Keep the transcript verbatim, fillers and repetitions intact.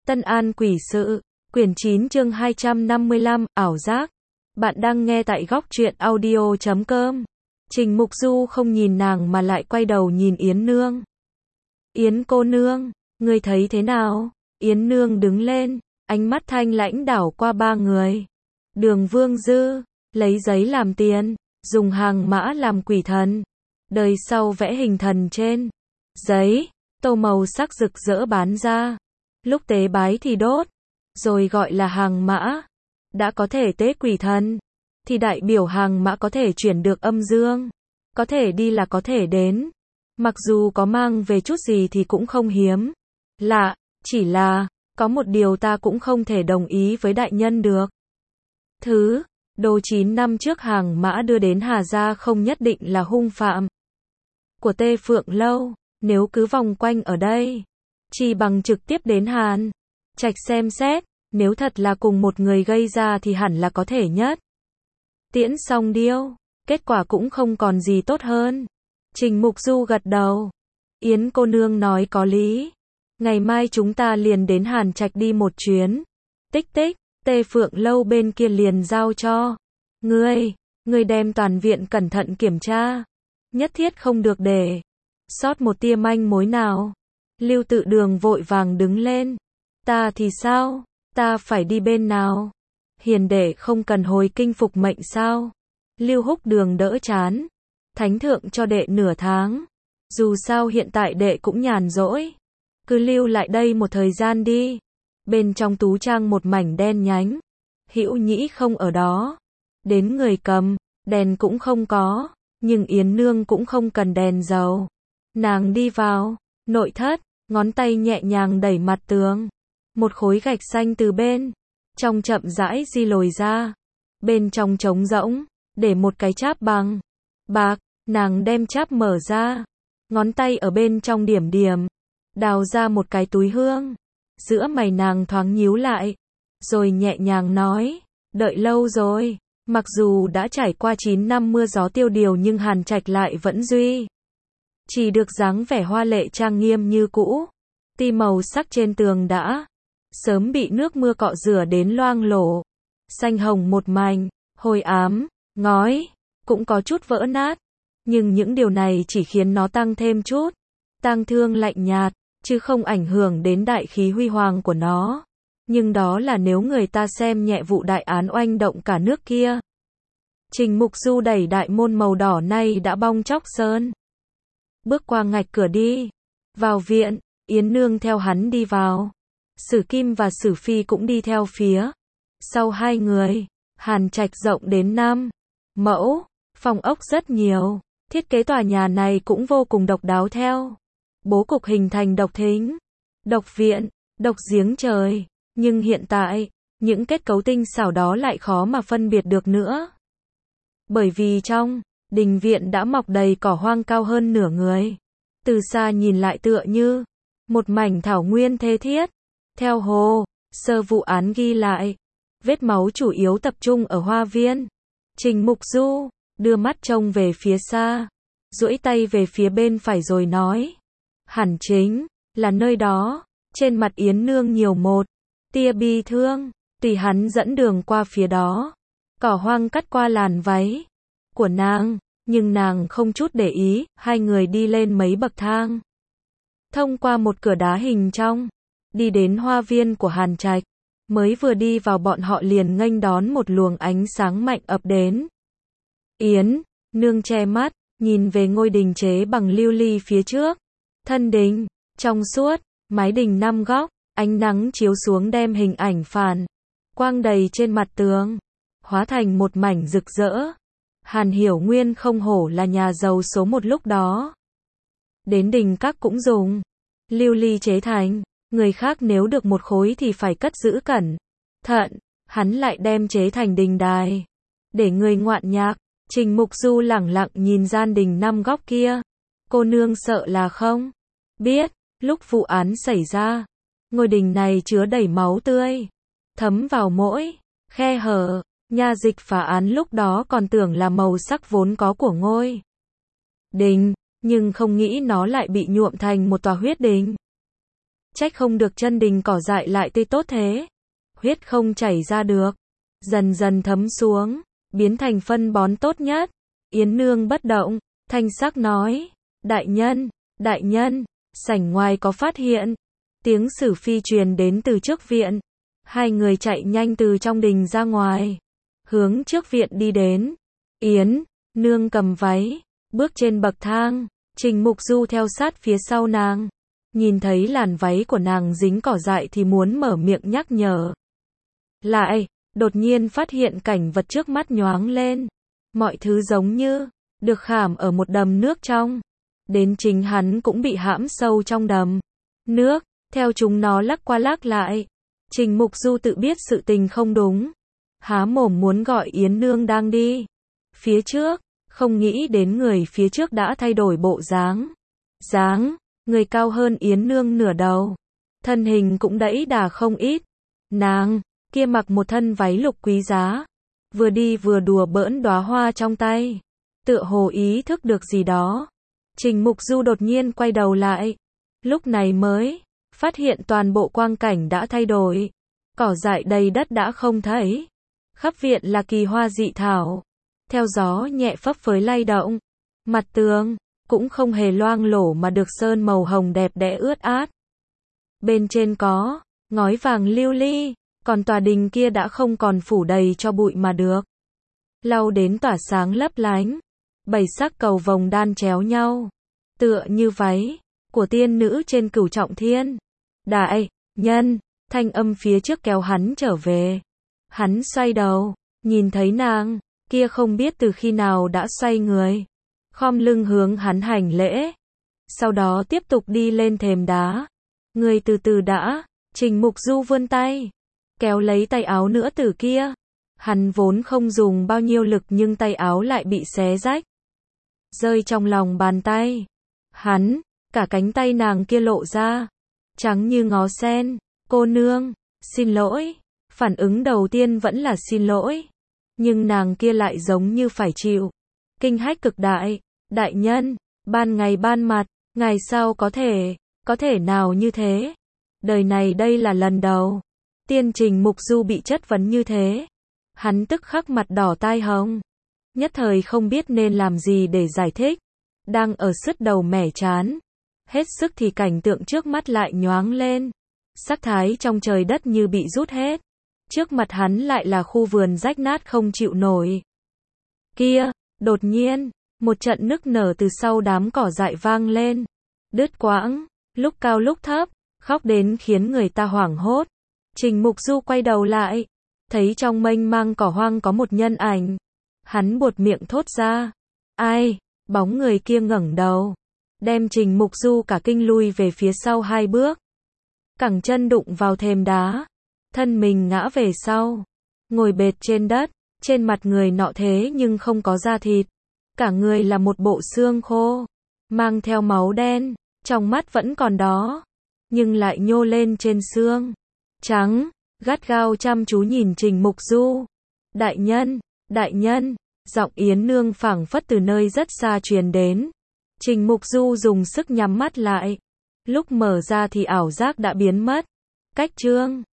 Tân An quỷ sự, quyển chín chương hai trăm năm mươi lăm, ảo giác. Bạn đang nghe tại góc truyện audio chấm com. Trình Mục Du không nhìn nàng mà lại quay đầu nhìn Yến Nương. Yến cô nương, ngươi thấy thế nào? Yến Nương đứng lên, ánh mắt thanh lãnh đảo qua ba người. Đường Vương Dư, lấy giấy làm tiền, dùng hàng mã làm quỷ thần. Đời sau vẽ hình thần trên giấy, tô màu sắc rực rỡ bán ra. Lúc tế bái thì đốt, rồi gọi là hàng mã. Đã có thể tế quỷ thần, thì đại biểu hàng mã có thể chuyển được âm dương. Có thể đi là có thể đến. Mặc dù có mang về chút gì thì cũng không hiếm. Lạ, chỉ là, có một điều ta cũng không thể đồng ý với đại nhân được. Thứ, đồ chín năm trước hàng mã đưa đến Hà Gia không nhất định là hung phạm của Tê Phượng Lâu. Nếu cứ vòng quanh ở đây, chỉ bằng trực tiếp đến Hàn Trạch xem xét, nếu thật là cùng một người gây ra thì hẳn là có thể nhất. Tiễn xong điêu, kết quả cũng không còn gì tốt hơn. Trình Mục Du gật đầu. Yến cô nương nói có lý. Ngày mai chúng ta liền đến Hàn Trạch đi một chuyến. Tích tích, Tê Phượng Lâu bên kia liền giao cho ngươi. Ngươi đem toàn viện cẩn thận kiểm tra. Nhất thiết không được để sót một tia manh mối nào. Lưu Tự Đường vội vàng đứng lên. Ta thì sao? Ta phải đi bên nào? Hiền đệ không cần hồi kinh phục mệnh sao? Lưu Húc Đường đỡ chán. Thánh thượng cho đệ nửa tháng. Dù sao hiện tại đệ cũng nhàn rỗi. Cứ lưu lại đây một thời gian đi. Bên trong tú trang một mảnh đen nhánh. Hữu Nhĩ không ở đó. Đến người cầm, đèn cũng không có. Nhưng Yến Nương cũng không cần đèn dầu. Nàng đi vào nội thất, ngón tay nhẹ nhàng đẩy mặt tường. Một khối gạch xanh từ bên trong chậm rãi di lồi ra. Bên trong trống rỗng, để một cái cháp bằng bạc. Nàng đem cháp mở ra, ngón tay ở bên trong điểm điểm, đào ra một cái túi hương. Giữa mày nàng thoáng nhíu lại, rồi nhẹ nhàng nói, đợi lâu rồi. Mặc dù đã trải qua chín năm mưa gió tiêu điều nhưng Hàn Trạch lại vẫn duy chỉ được dáng vẻ hoa lệ trang nghiêm như cũ. Ti màu sắc trên tường đã sớm bị nước mưa cọ rửa đến loang lổ, xanh hồng một mảnh, hồi ám, ngói cũng có chút vỡ nát, nhưng những điều này chỉ khiến nó tăng thêm chút tang thương lạnh nhạt, chứ không ảnh hưởng đến đại khí huy hoàng của nó. Nhưng đó là nếu người ta xem nhẹ vụ đại án oanh động cả nước kia. Trình Mục Du đẩy đại môn màu đỏ nay đã bong chóc sơn. Bước qua ngạch cửa đi vào viện, Yến Nương theo hắn đi vào. Sử Kim và Sử Phi cũng đi theo phía sau hai người. Hàn Trạch rộng đến năm mẫu, phòng ốc rất nhiều. Thiết kế tòa nhà này cũng vô cùng độc đáo theo bố cục hình thành độc thính, độc viện, độc giếng trời. Nhưng hiện tại, những kết cấu tinh xảo đó lại khó mà phân biệt được nữa. Bởi vì trong đình viện đã mọc đầy cỏ hoang cao hơn nửa người. Từ xa nhìn lại tựa như một mảnh thảo nguyên thê thiết. Theo hồ sơ vụ án ghi lại, vết máu chủ yếu tập trung ở hoa viên. Trình Mục Du đưa mắt trông về phía xa, duỗi tay về phía bên phải rồi nói, hẳn chính là nơi đó. Trên mặt Yến Nương nhiều một tia bi thương, tùy hắn dẫn đường qua phía đó. Cỏ hoang cắt qua làn váy của nàng, nhưng nàng không chút để ý. Hai người đi lên mấy bậc thang, thông qua một cửa đá hình trong, đi đến hoa viên của Hàn Trạch. Mới vừa đi vào bọn họ liền nghênh đón một luồng ánh sáng mạnh ập đến. Yến Nương che mắt, nhìn về ngôi đình chế bằng lưu ly phía trước. Thân đình trong suốt, mái đình năm góc, ánh nắng chiếu xuống đem hình ảnh phản quang đầy trên mặt tường, hóa thành một mảnh rực rỡ. Hàn Hiểu Nguyên không hổ là nhà giàu số một lúc đó. Đến đình các cũng dùng lưu ly chế thành. Người khác nếu được một khối thì phải cất giữ cẩn thận, hắn lại đem chế thành đình đài để người ngoạn nhạc. Trình Mục Du lẳng lặng nhìn gian đình năm góc kia. Cô nương sợ là không biết, lúc vụ án xảy ra, ngôi đình này chứa đầy máu tươi, thấm vào mỗi khe hở. Nha dịch phá án lúc đó còn tưởng là màu sắc vốn có của ngôi đình, nhưng không nghĩ nó lại bị nhuộm thành một tòa huyết đình. Trách không được chân đình cỏ dại lại tươi tốt thế. Huyết không chảy ra được, dần dần thấm xuống, biến thành phân bón tốt nhất. Yến Nương bất động, thanh sắc nói, đại nhân, đại nhân, sảnh ngoài có phát hiện. Tiếng Sử Phi truyền đến từ trước viện. Hai người chạy nhanh từ trong đình ra ngoài, hướng trước viện đi đến. Yến Nương cầm váy, bước trên bậc thang, Trình Mục Du theo sát phía sau nàng. Nhìn thấy làn váy của nàng dính cỏ dại thì muốn mở miệng nhắc nhở. Lại, đột nhiên phát hiện cảnh vật trước mắt nhoáng lên. Mọi thứ giống như được khảm ở một đầm nước trong. Đến chính hắn cũng bị hãm sâu trong đầm nước, theo chúng nó lắc qua lắc lại. Trình Mục Du tự biết sự tình không đúng, há mồm muốn gọi Yến Nương đang đi phía trước, không nghĩ đến người phía trước đã thay đổi bộ dáng. Dáng, người cao hơn Yến Nương nửa đầu, thân hình cũng đẫy đà không ít. Nàng kia mặc một thân váy lục quý giá, vừa đi vừa đùa bỡn đóa hoa trong tay, tựa hồ ý thức được gì đó. Trình Mục Du đột nhiên quay đầu lại, lúc này mới phát hiện toàn bộ quang cảnh đã thay đổi. Cỏ dại đầy đất đã không thấy, khắp viện là kỳ hoa dị thảo, theo gió nhẹ phấp phới lay động. Mặt tường cũng không hề loang lổ mà được sơn màu hồng đẹp đẽ ướt át. Bên trên có ngói vàng lưu ly, còn tòa đình kia đã không còn phủ đầy cho bụi mà được lau đến tỏa sáng lấp lánh. Bảy sắc cầu vồng đan chéo nhau, tựa như váy của tiên nữ trên Cửu Trọng Thiên. Đại nhân, thanh âm phía trước kéo hắn trở về. Hắn xoay đầu, nhìn thấy nàng kia không biết từ khi nào đã xoay người, khom lưng hướng hắn hành lễ, sau đó tiếp tục đi lên thềm đá. Người từ từ đã. Trình Mục Du vươn tay, kéo lấy tay áo nữ tử kia. Hắn vốn không dùng bao nhiêu lực nhưng tay áo lại bị xé rách, rơi trong lòng bàn tay. Hắn, cả cánh tay nàng kia lộ ra, trắng như ngó sen. Cô nương, xin lỗi. Phản ứng đầu tiên vẫn là xin lỗi, nhưng nàng kia lại giống như phải chịu kinh hách cực đại. Đại nhân, ban ngày ban mặt, ngày sau có thể, có thể nào như thế? Đời này đây là lần đầu tiên Trình Mục Du bị chất vấn như thế. Hắn tức khắc mặt đỏ tai hồng, nhất thời không biết nên làm gì để giải thích. Đang ở sứt đầu mẻ chán hết sức thì cảnh tượng trước mắt lại nhoáng lên. Sắc thái trong trời đất như bị rút hết. Trước mặt hắn lại là khu vườn rách nát không chịu nổi. Kia, đột nhiên, một trận nức nở từ sau đám cỏ dại vang lên, đứt quãng, lúc cao lúc thấp, khóc đến khiến người ta hoảng hốt. Trình Mục Du quay đầu lại, thấy trong mênh mang cỏ hoang có một nhân ảnh. Hắn buột miệng thốt ra, ai? Bóng người kia ngẩng đầu, đem Trình Mục Du cả kinh lui về phía sau hai bước. Cẳng chân đụng vào thềm đá, thân mình ngã về sau, ngồi bệt trên đất. Trên mặt người nọ thế nhưng không có da thịt, cả người là một bộ xương khô, mang theo máu đen, trong mắt vẫn còn đó, nhưng lại nhô lên trên xương trắng, gắt gao chăm chú nhìn Trình Mục Du. Đại nhân, đại nhân, giọng Yến Nương phảng phất từ nơi rất xa truyền đến. Trình Mục Du dùng sức nhắm mắt lại, lúc mở ra thì ảo giác đã biến mất. Cách chương